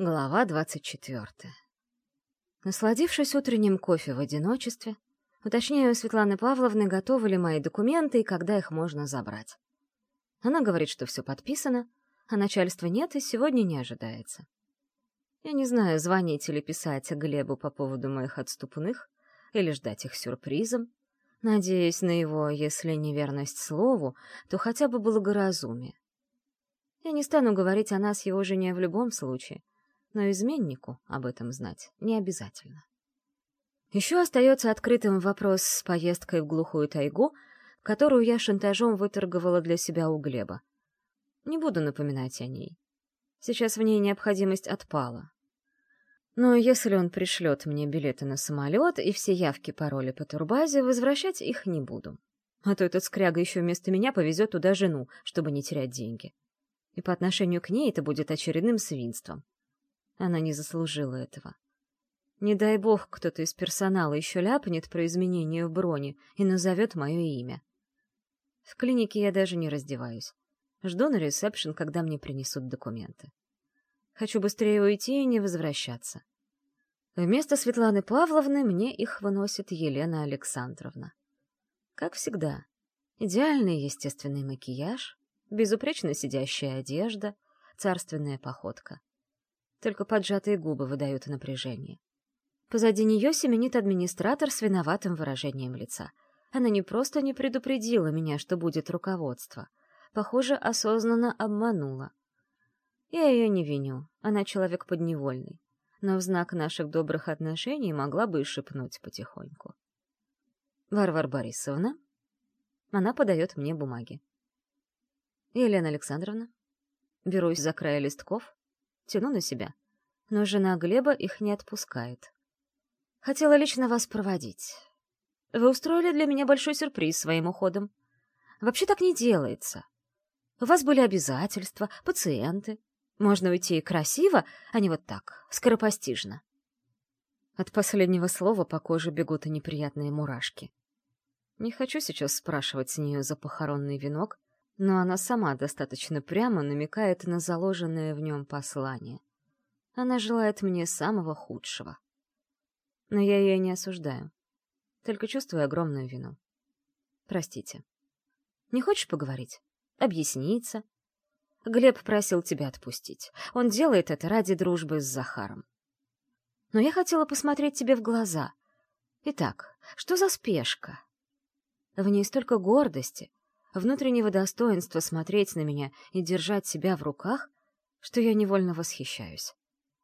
Глава 24. Насладившись утренним кофе в одиночестве, уточняю у Светланы Павловны, готовы ли мои документы и когда их можно забрать. Она говорит, что все подписано, а начальства нет и сегодня не ожидается. Я не знаю, звонить или писать Глебу по поводу моих отступных, или ждать их сюрпризом, надеясь на его, если не верность слову, то хотя бы благоразумие. Я не стану говорить о нас его жене в любом случае, но изменнику об этом знать не обязательно. Еще остается открытым вопрос с поездкой в глухую тайгу, которую я шантажом выторговала для себя у Глеба. Не буду напоминать о ней. Сейчас в ней необходимость отпала. Но если он пришлет мне билеты на самолет и все явки, пароли по турбазе, возвращать их не буду. А то этот скряга еще вместо меня повезет туда жену, чтобы не терять деньги. И по отношению к ней это будет очередным свинством. Она не заслужила этого. Не дай бог, кто-то из персонала еще ляпнет про изменение в броне и назовет мое имя. В клинике я даже не раздеваюсь. Жду на ресепшн, когда мне принесут документы. Хочу быстрее уйти и не возвращаться. Вместо Светланы Павловны мне их выносит Елена Александровна. Как всегда, идеальный естественный макияж, безупречно сидящая одежда, царственная походка. Только поджатые губы выдают напряжение. Позади нее семенит администратор с виноватым выражением лица. Она не просто не предупредила меня, что будет руководство. Похоже, осознанно обманула. Я ее не виню, она человек подневольный. Но в знак наших добрых отношений могла бы и шепнуть потихоньку. «Варвара Борисовна?» Она подает мне бумаги. «Елена Александровна?» Берусь за край листков, тяну на себя, но жена Глеба их не отпускает. «Хотела лично вас проводить. Вы устроили для меня большой сюрприз своим уходом. Вообще так не делается. У вас были обязательства, пациенты. Можно уйти красиво, а не вот так, скоропостижно». От последнего слова по коже бегут и неприятные мурашки. Не хочу сейчас спрашивать с нее за похоронный венок, но она сама достаточно прямо намекает на заложенное в нем послание. Она желает мне самого худшего. Но я ее не осуждаю, только чувствую огромную вину. Простите. Не хочешь поговорить? Объясниться? Глеб просил тебя отпустить. Он делает это ради дружбы с Захаром. Но я хотела посмотреть тебе в глаза. Итак, что за спешка? В ней столько гордости, внутреннего достоинства смотреть на меня и держать себя в руках, что я невольно восхищаюсь.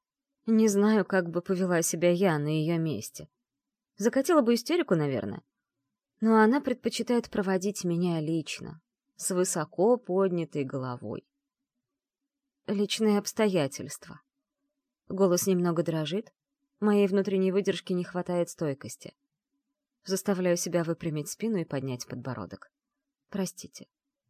Не знаю, как бы повела себя я на ее месте. Закатила бы истерику, наверное. Но она предпочитает проводить меня лично, с высоко поднятой головой. Личные обстоятельства. Голос немного дрожит, моей внутренней выдержки не хватает стойкости. Заставляю себя выпрямить спину и поднять подбородок. Простите.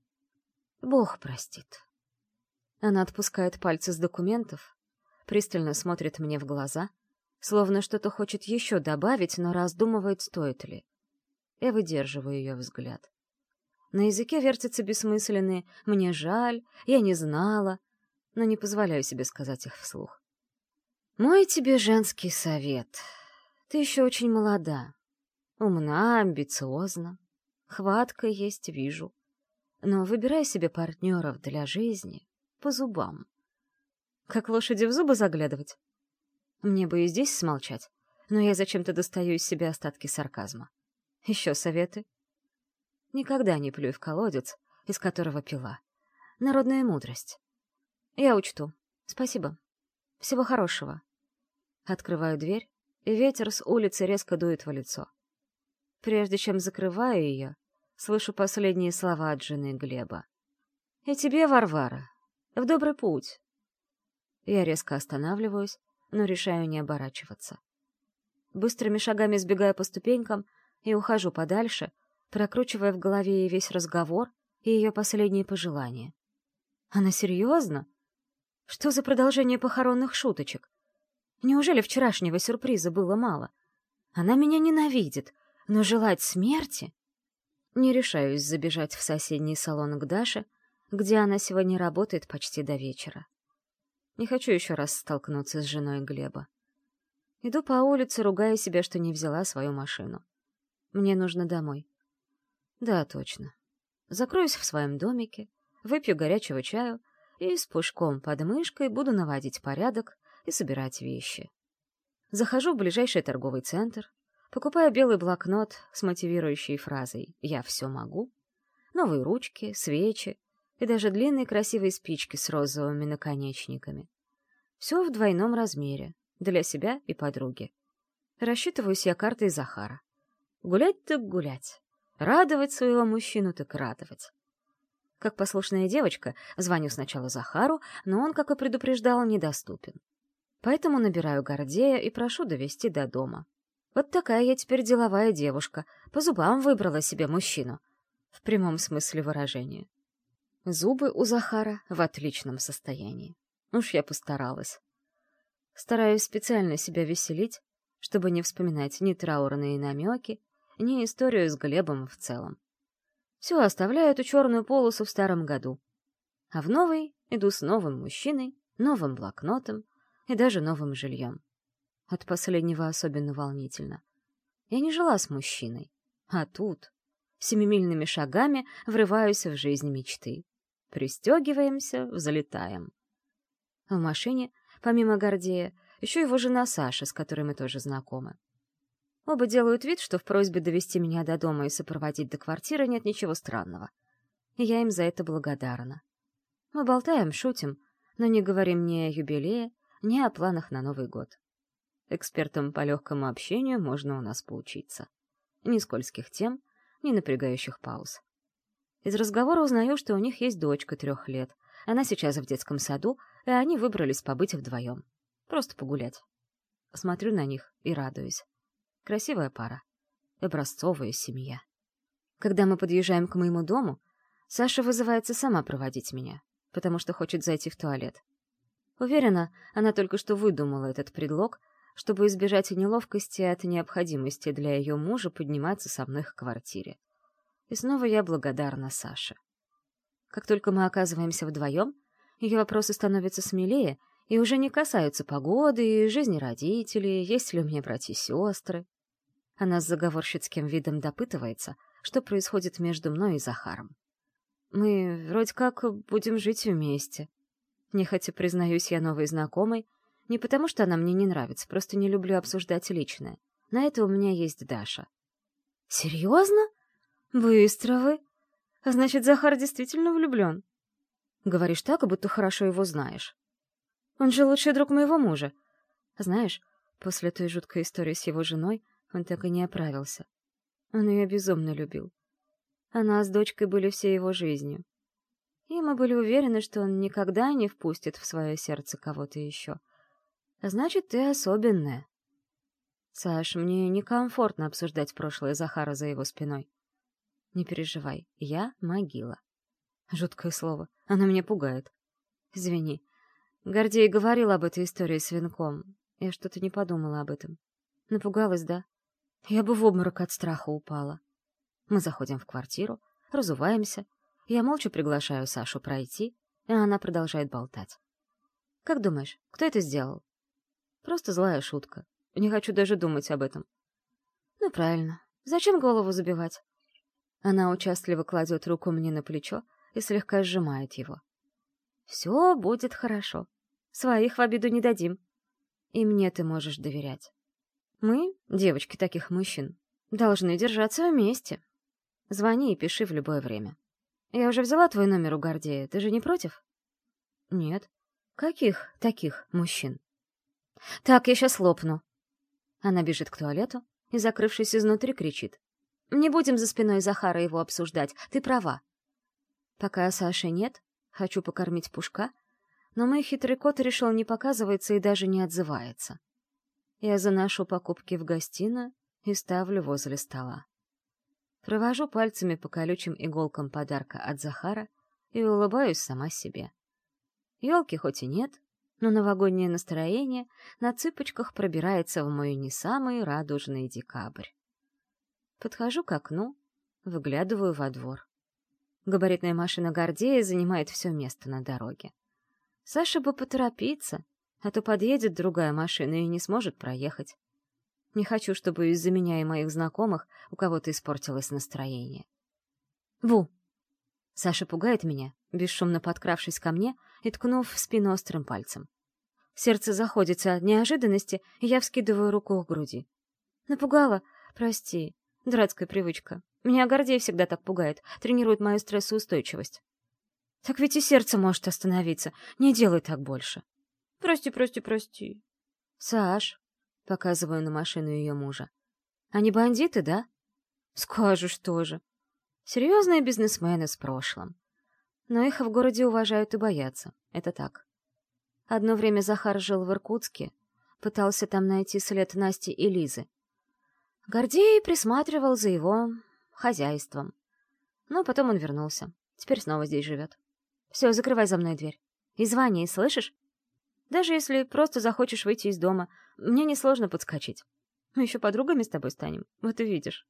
Бог простит. Она отпускает пальцы с документов, пристально смотрит мне в глаза, словно что-то хочет еще добавить, но раздумывает, стоит ли. Я выдерживаю ее взгляд. На языке вертятся бессмысленные «мне жаль», «я не знала», но не позволяю себе сказать их вслух. Мой тебе женский совет. Ты еще очень молода, умна, амбициозна, хватка есть, вижу. Но выбирай себе партнеров для жизни по зубам. Как лошади в зубы заглядывать? Мне бы и здесь смолчать, но я зачем-то достаю из себя остатки сарказма. Еще советы? Никогда не плюй в колодец, из которого пила. Народная мудрость. Я учту. Спасибо. Всего хорошего. Открываю дверь, и ветер с улицы резко дует в лицо. Прежде чем закрываю ее, слышу последние слова от жены Глеба. «И тебе, Варвара, в добрый путь». Я резко останавливаюсь, но решаю не оборачиваться. Быстрыми шагами сбегаю по ступенькам и ухожу подальше, прокручивая в голове и весь разговор, и ее последние пожелания. Она серьезно? Что за продолжение похоронных шуточек? Неужели вчерашнего сюрприза было мало? Она меня ненавидит, но желать смерти? Не решаюсь забежать в соседний салон к Даше, где она сегодня работает почти до вечера. Не хочу еще раз столкнуться с женой Глеба. Иду по улице, ругая себя, что не взяла свою машину. Мне нужно домой. Да, точно. Закроюсь в своем домике, выпью горячего чаю и с пушком под мышкой буду наводить порядок и собирать вещи. Захожу в ближайший торговый центр, покупаю белый блокнот с мотивирующей фразой «Я все могу», новые ручки, свечи и даже длинные красивые спички с розовыми наконечниками. Все в двойном размере, для себя и подруги. Рассчитываюсь я картой Захара. Гулять так гулять. Радовать своего мужчину так радовать. Как послушная девочка, звоню сначала Захару, но он, как и предупреждал, недоступен. Поэтому набираю Гордея и прошу довезти до дома. Вот такая я теперь деловая девушка, по зубам выбрала себе мужчину. В прямом смысле выражения. Зубы у Захара в отличном состоянии. Уж я постаралась. Стараюсь специально себя веселить, чтобы не вспоминать ни траурные намеки, ни историю с Глебом в целом. Все оставляю эту черную полосу в старом году. А в новый иду с новым мужчиной, новым блокнотом и даже новым жильем. От последнего особенно волнительно. Я не жила с мужчиной, а тут семимильными шагами врываюсь в жизнь мечты. Пристегиваемся, взлетаем. В машине, помимо Гордея, еще его жена Саша, с которой мы тоже знакомы. Оба делают вид, что в просьбе довести меня до дома и сопроводить до квартиры нет ничего странного. И я им за это благодарна. Мы болтаем, шутим, но не говорим ни о юбилее, ни о планах на Новый год. Экспертам по легкому общению можно у нас поучиться. Ни скользких тем, ни напрягающих пауз. Из разговора узнаю, что у них есть дочка 3 лет. Она сейчас в детском саду, и они выбрались побыть вдвоем. Просто погулять. Смотрю на них и радуюсь. Красивая пара. Образцовая семья. Когда мы подъезжаем к моему дому, Саша вызывается сама проводить меня, потому что хочет зайти в туалет. Уверена, она только что выдумала этот предлог, чтобы избежать неловкости от необходимости для ее мужа подниматься со мной к квартире. И снова я благодарна Саше. Как только мы оказываемся вдвоем, ее вопросы становятся смелее и уже не касаются погоды и жизни родителей, есть ли у меня братья и сестры. Она с заговорщицким видом допытывается, что происходит между мной и Захаром. Мы вроде как будем жить вместе. Нехотя признаюсь я новой знакомой, не потому что она мне не нравится, просто не люблю обсуждать личное. На это у меня есть Даша. «Серьезно? Быстро вы? Значит, Захар действительно влюблен?» Говоришь так, будто хорошо его знаешь. Он же лучший друг моего мужа. Знаешь, после той жуткой истории с его женой он так и не оправился. Он ее безумно любил. Она с дочкой были всей его жизнью. И мы были уверены, что он никогда не впустит в свое сердце кого-то еще. А значит, ты особенная. Саш, мне некомфортно обсуждать прошлое Захара за его спиной. Не переживай, я могила. Жуткое слово, оно меня пугает. Извини. Гордей говорил об этой истории с венком. Я что-то не подумала об этом. Напугалась, да? Я бы в обморок от страха упала. Мы заходим в квартиру, разуваемся. Я молча приглашаю Сашу пройти, и она продолжает болтать. Как думаешь, кто это сделал? Просто злая шутка. Не хочу даже думать об этом. Ну, правильно. Зачем голову забивать? Она участливо кладет руку мне на плечо и слегка сжимает его. Все будет хорошо. Своих в обиду не дадим. И мне ты можешь доверять. Мы, девочки таких мужчин, должны держаться вместе. Звони и пиши в любое время. Я уже взяла твой номер у Гордея, ты же не против? Нет. Каких таких мужчин? Так, я сейчас лопну. Она бежит к туалету и, закрывшись изнутри, кричит. Не будем за спиной Захара его обсуждать, ты права. Пока Саши нет, хочу покормить Пушка, но мой хитрый кот решил не показываться и даже не отзывается. Я заношу покупки в гостиную и ставлю возле стола. Провожу пальцами по колючим иголкам подарка от Захара и улыбаюсь сама себе. Ёлки хоть и нет, но новогоднее настроение на цыпочках пробирается в мой не самый радужный декабрь. Подхожу к окну, выглядываю во двор. Габаритная машина Гордея занимает все место на дороге. Саша бы поторопиться, а то подъедет другая машина и не сможет проехать. Не хочу, чтобы из-за меня и моих знакомых у кого-то испортилось настроение. Ву! Саша пугает меня, бесшумно подкравшись ко мне и ткнув в спину острым пальцем. Сердце заходится от неожиданности, и я вскидываю руку к груди. Напугала? Прости. Дурацкая привычка. Меня Гордей всегда так пугает, тренирует мою стрессоустойчивость. Так ведь и сердце может остановиться. Не делай так больше. Прости, прости, прости. Саш, показываю на машину ее мужа. Они бандиты, да? Скажешь тоже. Серьезные бизнесмены с прошлым. Но их в городе уважают и боятся. Это так. Одно время Захар жил в Иркутске, пытался там найти след Насти и Лизы. Гордей присматривал за его хозяйством. Но потом он вернулся. Теперь снова здесь живет. Все, закрывай за мной дверь. И звони, слышишь? Даже если просто захочешь выйти из дома, мне несложно подскочить. Мы еще подругами с тобой станем, вот увидишь.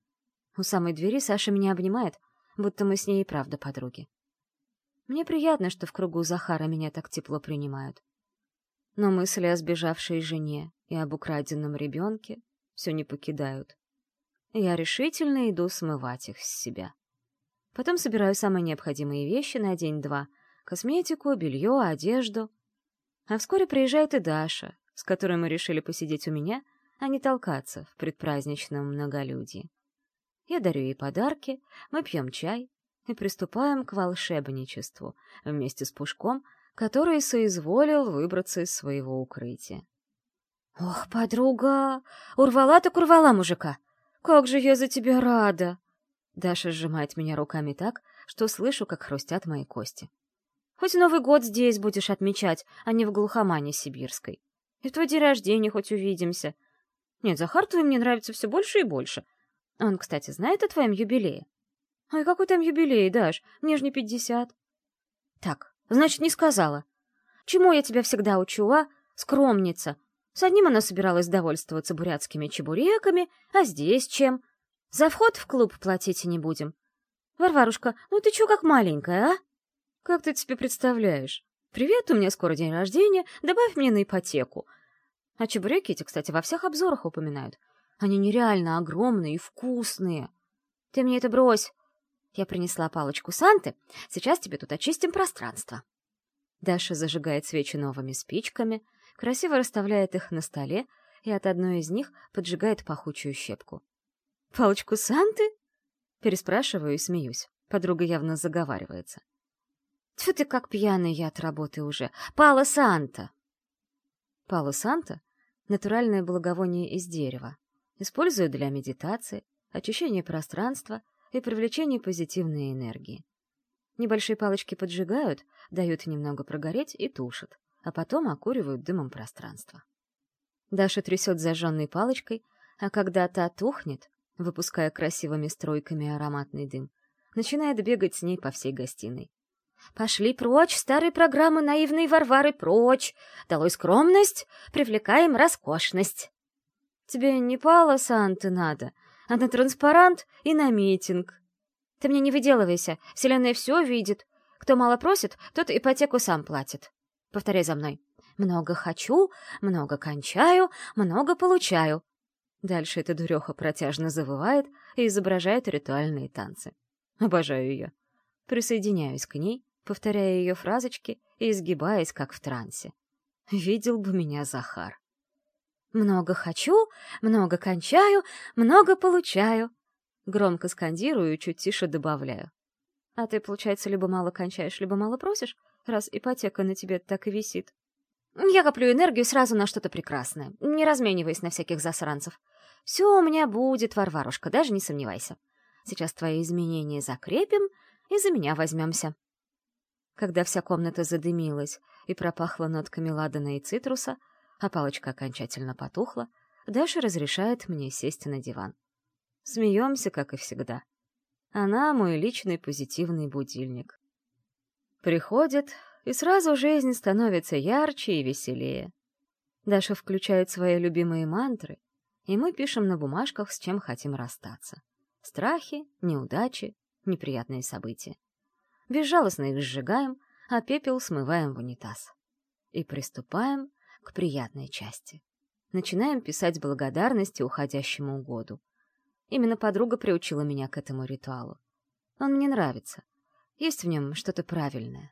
У самой двери Саша меня обнимает, будто мы с ней и правда подруги. Мне приятно, что в кругу Захара меня так тепло принимают. Но мысли о сбежавшей жене и об украденном ребенке все не покидают. Я решительно иду смывать их с себя. Потом собираю самые необходимые вещи на день-два — косметику, белье, одежду. А вскоре приезжает и Даша, с которой мы решили посидеть у меня, а не толкаться в предпраздничном многолюдии. Я дарю ей подарки, мы пьем чай и приступаем к волшебничеству вместе с Пушком, который соизволил выбраться из своего укрытия. «Ох, подруга, урвала так урвала мужика! Как же я за тебя рада!» Даша сжимает меня руками так, что слышу, как хрустят мои кости. «Хоть Новый год здесь будешь отмечать, а не в глухомане сибирской. И в твой день рождения хоть увидимся. Нет, Захар твой мне нравится все больше и больше. Он, кстати, знает о твоем юбилее?» «Ой, какой там юбилей, Даш? Мне же не 50. «Так, значит, не сказала. Чему я тебя всегда учу, а? Скромница. С одним она собиралась довольствоваться бурятскими чебуреками, а здесь чем? За вход в клуб платить не будем. Варварушка, ну ты чё как маленькая, а? Как ты себе представляешь? Привет, у меня скоро день рождения, добавь мне на ипотеку. А чебуреки эти, кстати, во всех обзорах упоминают. Они нереально огромные и вкусные. Ты мне это брось. Я принесла палочку Санты, сейчас тебе тут очистим пространство». Даша зажигает свечи новыми спичками, красиво расставляет их на столе и от одной из них поджигает пахучую щепку. «Палочку Санты?» Переспрашиваю и смеюсь. Подруга явно заговаривается. «Тьфу ты, как пьяный я от работы уже! Пало Санта!» Пало Санта — натуральное благовоние из дерева. Используют для медитации, очищения пространства и привлечения позитивной энергии. Небольшие палочки поджигают, дают немного прогореть и тушат, а потом окуривают дымом пространство. Даша трясет зажженной палочкой, а когда та тухнет, выпуская красивыми струйками ароматный дым, начинает бегать с ней по всей гостиной. «Пошли прочь, старые программы наивной Варвары, прочь! Долой скромность, привлекаем роскошность!» «Тебе не пало Санты надо, а на транспарант и на митинг. Ты мне не выделывайся, Вселенная все видит. Кто мало просит, тот ипотеку сам платит. Повторяй за мной. Много хочу, много кончаю, много получаю». Дальше эта дуреха протяжно завывает и изображает ритуальные танцы. Обожаю ее. Присоединяюсь к ней, повторяя ее фразочки и изгибаясь, как в трансе. Видел бы меня Захар. «Много хочу, много кончаю, много получаю». Громко скандирую и чуть тише добавляю. «А ты, получается, либо мало кончаешь, либо мало просишь, раз ипотека на тебе так и висит?» «Я коплю энергию сразу на что-то прекрасное, не размениваясь на всяких засранцев. Все у меня будет, Варварушка, даже не сомневайся. Сейчас твои изменения закрепим и за меня возьмемся». Когда вся комната задымилась и пропахла нотками ладана и цитруса, а палочка окончательно потухла, Даша разрешает мне сесть на диван. Смеемся, как и всегда. Она мой личный позитивный будильник. Приходит, и сразу жизнь становится ярче и веселее. Даша включает свои любимые мантры, и мы пишем на бумажках, с чем хотим расстаться. Страхи, неудачи, неприятные события. Безжалостно их сжигаем, а пепел смываем в унитаз. И приступаем к приятной части. Начинаем писать благодарности уходящему году. Именно подруга приучила меня к этому ритуалу. Он мне нравится. Есть в нем что-то правильное.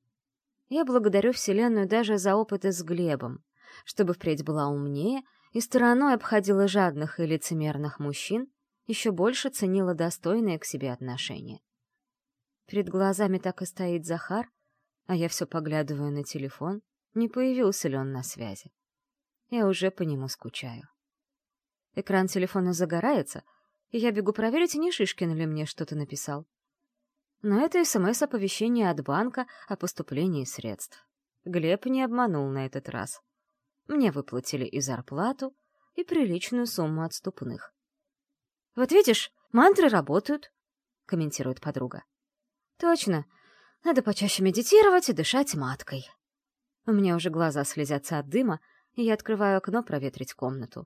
Я благодарю Вселенную даже за опыты с Глебом, чтобы впредь была умнее и стороной обходила жадных и лицемерных мужчин, еще больше ценила достойные к себе отношения. Перед глазами так и стоит Захар, а я все поглядываю на телефон, не появился ли он на связи. Я уже по нему скучаю. Экран телефона загорается, и я бегу проверить, не Шишкин ли мне что-то написал. Но это СМС-оповещение от банка о поступлении средств. Глеб не обманул на этот раз. Мне выплатили и зарплату, и приличную сумму отступных. «Вот видишь, мантры работают», — комментирует подруга. «Точно. Надо почаще медитировать и дышать маткой». У меня уже глаза слезятся от дыма, и я открываю окно проветрить комнату.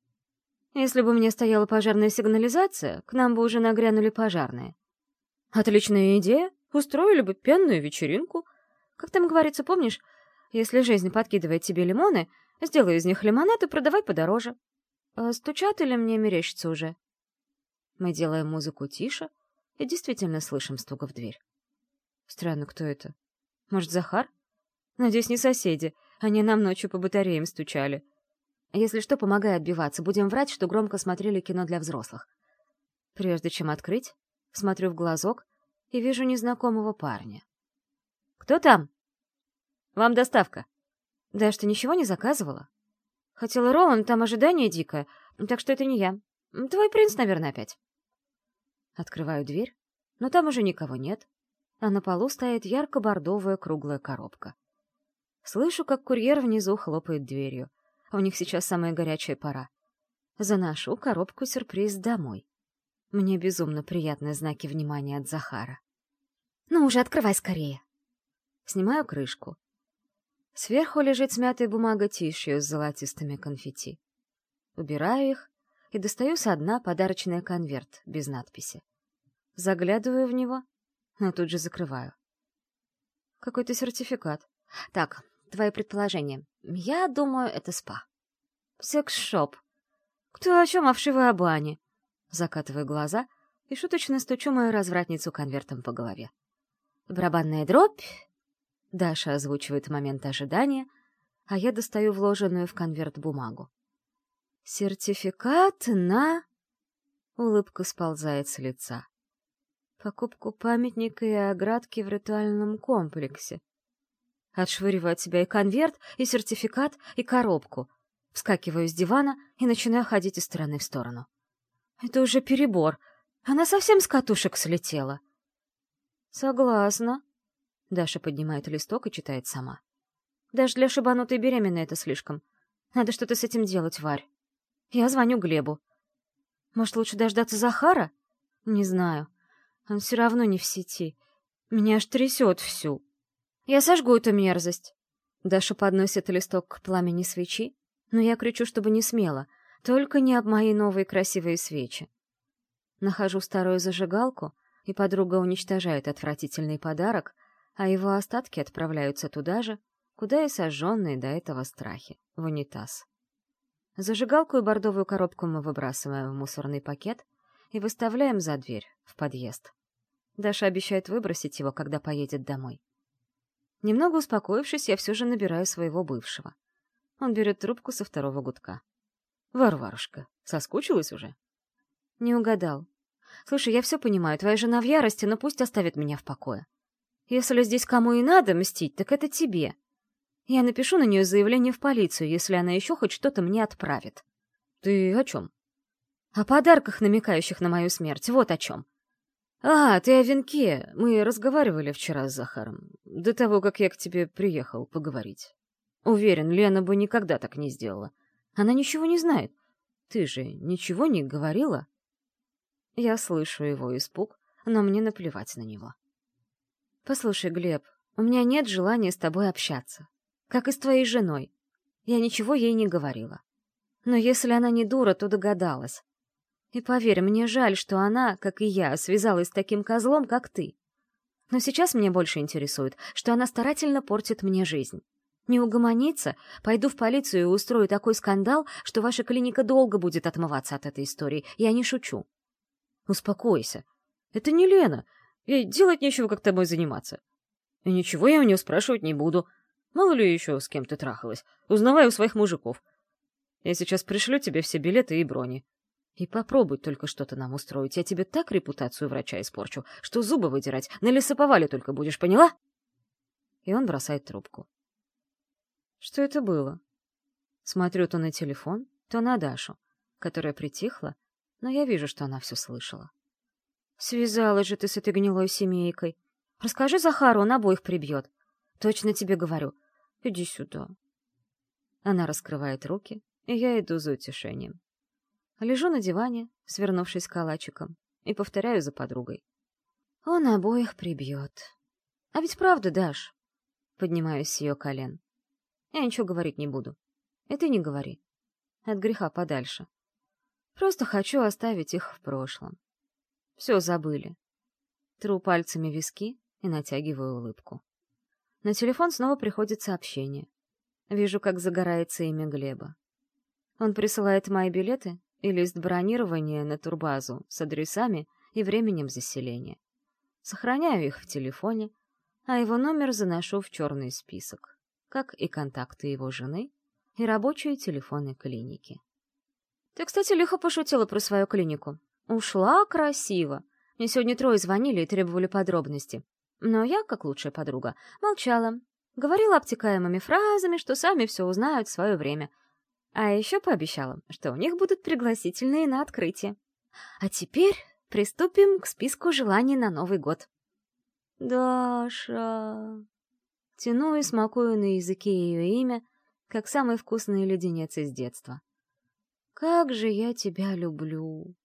Если бы мне стояла пожарная сигнализация, к нам бы уже нагрянули пожарные. Отличная идея. Устроили бы пенную вечеринку. Как там говорится, помнишь? Если жизнь подкидывает тебе лимоны, сделай из них лимонад и продавай подороже. А стучат или мне мерещится уже? Мы делаем музыку тише и действительно слышим стук в дверь. Странно, кто это? Может, Захар? Надеюсь, не соседи. Они нам ночью по батареям стучали. Если что, помогай отбиваться. Будем врать, что громко смотрели кино для взрослых. Прежде чем открыть, смотрю в глазок и вижу незнакомого парня. «Кто там?» «Вам доставка». «Даш, ты ничего не заказывала?» «Хотела ролл, но там ожидание дикое, так что это не я. Твой принц, наверное, опять». Открываю дверь, но там уже никого нет, а на полу стоит ярко-бордовая круглая коробка. Слышу, как курьер внизу хлопает дверью. У них сейчас самая горячая пора. Заношу коробку-сюрприз домой. Мне безумно приятны знаки внимания от Захара. «Ну уже, открывай скорее!» Снимаю крышку. Сверху лежит смятая бумага тишью с золотистыми конфетти. Убираю их и достаю со дна подарочный конверт без надписи. Заглядываю в него, но тут же закрываю. Какой-то сертификат. Так, твои предположения. Я думаю, это спа. Секс-шоп. Кто о чем, а вшивой о бане? Закатываю глаза и шуточно стучу мою развратницу конвертом по голове. Барабанная дробь. Даша озвучивает момент ожидания, а я достаю вложенную в конверт бумагу. Сертификат на... Улыбка сползает с лица. Покупку памятника и оградки в ритуальном комплексе. Отшвыриваю от себя и конверт, и сертификат, и коробку. Вскакиваю с дивана и начинаю ходить из стороны в сторону. Это уже перебор. Она совсем с катушек слетела. Согласна. Даша поднимает листок и читает сама. Даже для шибанутой беременной это слишком. Надо что-то с этим делать, Варь. Я звоню Глебу. Может, лучше дождаться Захара? Не знаю. Он все равно не в сети. Меня аж трясет всю. Я сожгу эту мерзость. Даша подносит листок к пламени свечи, но я кричу, чтобы не смело. Только не об мои новые красивые свечи. Нахожу старую зажигалку, и подруга уничтожает отвратительный подарок, а его остатки отправляются туда же, куда и сожженные до этого страхи, в унитаз. Зажигалку и бордовую коробку мы выбрасываем в мусорный пакет и выставляем за дверь, в подъезд. Даша обещает выбросить его, когда поедет домой. Немного успокоившись, я все же набираю своего бывшего. Он берет трубку со второго гудка. «Варварушка, соскучилась уже?» «Не угадал. Слушай, я все понимаю, твоя жена в ярости, но пусть оставит меня в покое. Если здесь кому и надо мстить, так это тебе. Я напишу на нее заявление в полицию, если она еще хоть что-то мне отправит». «Ты о чем?» «О подарках, намекающих на мою смерть, вот о чем». «А, ты о венке. Мы разговаривали вчера с Захаром, до того, как я к тебе приехал поговорить. Уверен, Лена бы никогда так не сделала. Она ничего не знает. Ты же ничего не говорила?» Я слышу его испуг, но мне наплевать на него. «Послушай, Глеб, у меня нет желания с тобой общаться. Как и с твоей женой. Я ничего ей не говорила. Но если она не дура, то догадалась. И поверь, мне жаль, что она, как и я, связалась с таким козлом, как ты. Но сейчас меня больше интересует, что она старательно портит мне жизнь. Не угомонится, пойду в полицию и устрою такой скандал, что ваша клиника долго будет отмываться от этой истории. Я не шучу. Успокойся. Это не Лена. Ей делать нечего, как тобой заниматься. И ничего я у нее спрашивать не буду. Мало ли еще с кем ты трахалась. Узнавай у своих мужиков. Я сейчас пришлю тебе все билеты и брони. И попробуй только что-то нам устроить. Я тебе так репутацию врача испорчу, что зубы выдирать на лесоповале только будешь, поняла? И он бросает трубку. Что это было? Смотрю то на телефон, то на Дашу, которая притихла, но я вижу, что она все слышала. Связалась же ты с этой гнилой семейкой. Расскажи Захару, он обоих прибьет. Точно тебе говорю. Иди сюда. Она раскрывает руки, и я иду за утешением. Лежу на диване, свернувшись калачиком, и повторяю за подругой. Он обоих прибьет. А ведь правда, Даш? Поднимаюсь с ее колен. Я ничего говорить не буду. И ты не говори. От греха подальше. Просто хочу оставить их в прошлом. Все забыли. Тру пальцами виски и натягиваю улыбку. На телефон снова приходит сообщение. Вижу, как загорается имя Глеба. Он присылает мои билеты и лист бронирования на турбазу с адресами и временем заселения. Сохраняю их в телефоне, а его номер заношу в черный список, как и контакты его жены и рабочие телефоны клиники. Ты, кстати, лихо пошутила про свою клинику. Ушла красиво. Мне сегодня 3 звонили и требовали подробности. Но я, как лучшая подруга, молчала. Говорила обтекаемыми фразами, что сами все узнают в свое время. А еще пообещала, что у них будут пригласительные на открытие. А теперь приступим к списку желаний на Новый год. Даша. Тяну и смакую на языке ее имя, как самый вкусный леденец из детства. Как же я тебя люблю.